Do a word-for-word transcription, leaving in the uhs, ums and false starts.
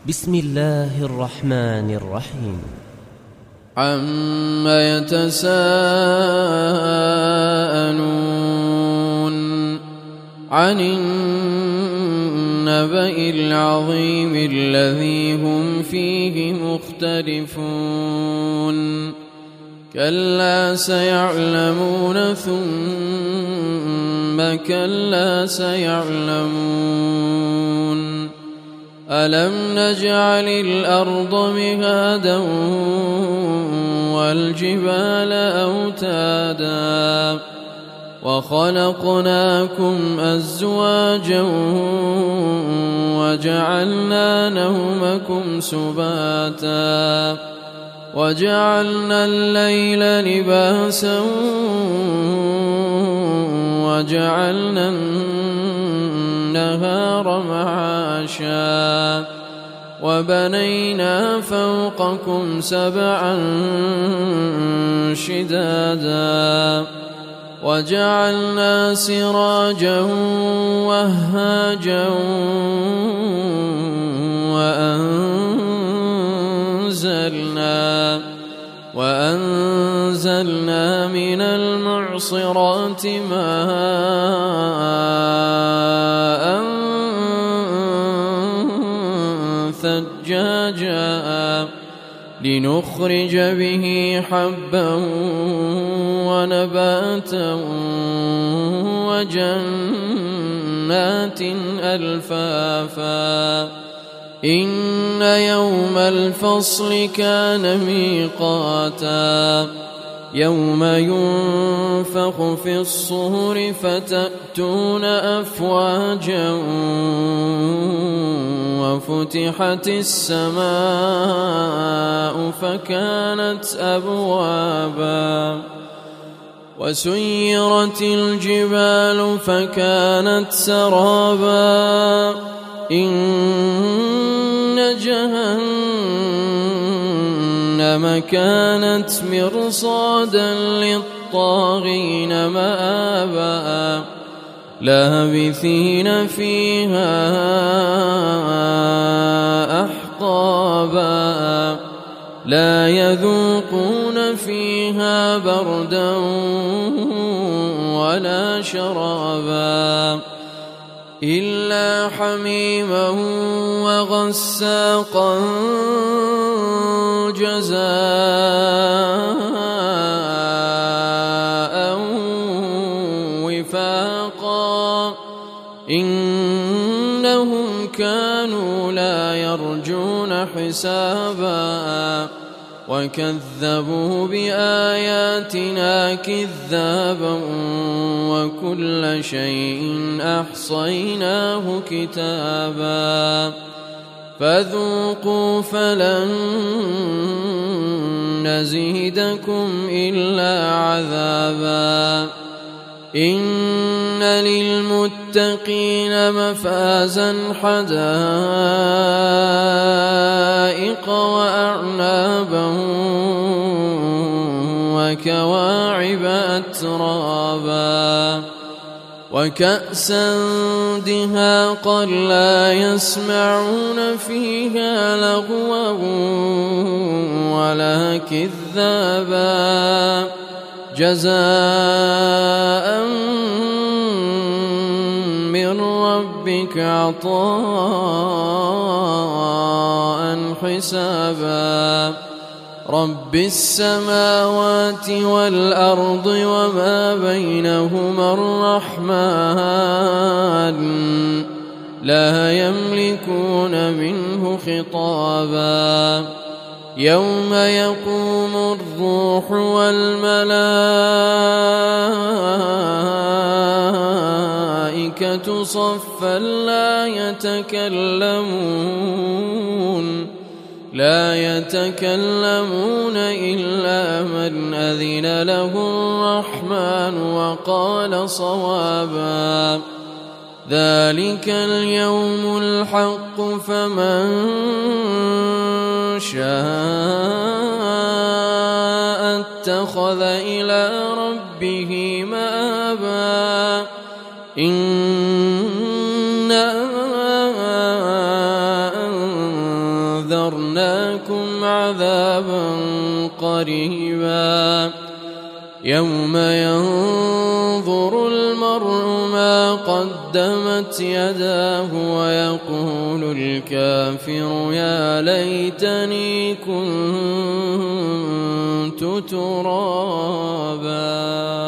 بسم الله الرحمن الرحيم. عَمَّ يَتَسَاءَلُونَ عَنِ النَّبَإِ الْعَظِيمِ الَّذِي هُمْ فِيهِ مُخْتَلِفُونَ كَلَّا سَيَعْلَمُونَ ثُمَّ كَلَّا سَيَعْلَمُونَ أَلَمْ نَجْعَلِ الْأَرْضَ مِهَادًا وَالْجِبَالَ أَوْتَادًا وَخَلَقْنَاكُمْ أَزْوَاجًا وَجَعَلْنَا نَوْمَكُمْ سُبَاتًا وَجَعَلْنَا اللَّيْلَ لِبَاسًا وَجَعَلْنَا النَّهَارَ مَعَاشًا وَبَنَيْنَا فَوْقَكُمْ سَبْعًا شِدَادًا وَجَعَلْنَا سِرَاجًا وَهَّاجًا وَأَنزَلْنَا وَأَنزَلْنَا مِنَ الْمُعْصِرَاتِ مَاءً ثَجَّاجًا لِنُخْرِجَ بِهِ حَبًّا وَنَبَاتًا وَجَنَّاتٍ أَلْفَافًا إِنَّ يَوْمَ الْفَصْلِ كَانَ مِيقَاتًا يَوْمَ يُنفَخُ فِي الصُّورِ فَتَأْتُونَ أَفْوَاجًا وَفُتِحَتِ السَّمَاءُ فَكَانَتْ أَبْوَابًا وَسُيِّرَتِ الْجِبَالُ فَكَانَتْ سَرَابًا إِنَّ جَهَنَّمَ كَانَتْ مِرْصَادًا لِلطَّاغِينَ مَآبًا لَابِثِينَ فِيهَا أَحْقَابًا لَا يَذُوقُونَ فِيهَا بَرْدًا وَلَا شَرَابًا إِلَّا حَمِيمًا وَغَسَّاقًا جَزَاءً وِفَاقًا إِنَّهُمْ كَانُوا لَا يَرْجُونَ حِسَابًا وَكَذَّبُوا بِآيَاتِنَا كِذَّابًا وَكُلَّ شَيْءٍ أَحْصَيْنَاهُ كِتَابًا فَذُوقُوا فَلَن نَّزِيدَكُمْ إِلَّا عَذَابًا إِنَّ لِلْمُتَّقِينَ مَفَازًا حَدَائِقَ وَأَعْنَابًا وَكَوَاعِبَ أَتْرَابًا وَكَأْسًا دِهَاقًا لَّا يَسْمَعُونَ فِيهَا لَغْوًا وَلَا كِذَّابًا جَزَاءً مِّن رَّبِّكَ عَطَاءً حِسَابًا رَبِّ السَّمَاوَاتِ وَالْأَرْضِ وَمَا بَيْنَهُمَا الرَّحْمَنُ لَا يَمْلِكُونَ مِنْهُ خِطَابًا يَوْمَ يَقُومُ الرُّوحُ وَالْمَلَائِكَةُ صَفًّا لَّا يَتَكَلَّمُونَ لا يتكلمون إلا من أذن له الرحمن وقال صوابا ذلك اليوم الحق فمن شاء اتخذ إلى ربه مآبا إنا عذابا قريبا يوم ينظر المرء ما قدمت يداه ويقول الكافر يا ليتني كنت ترابا.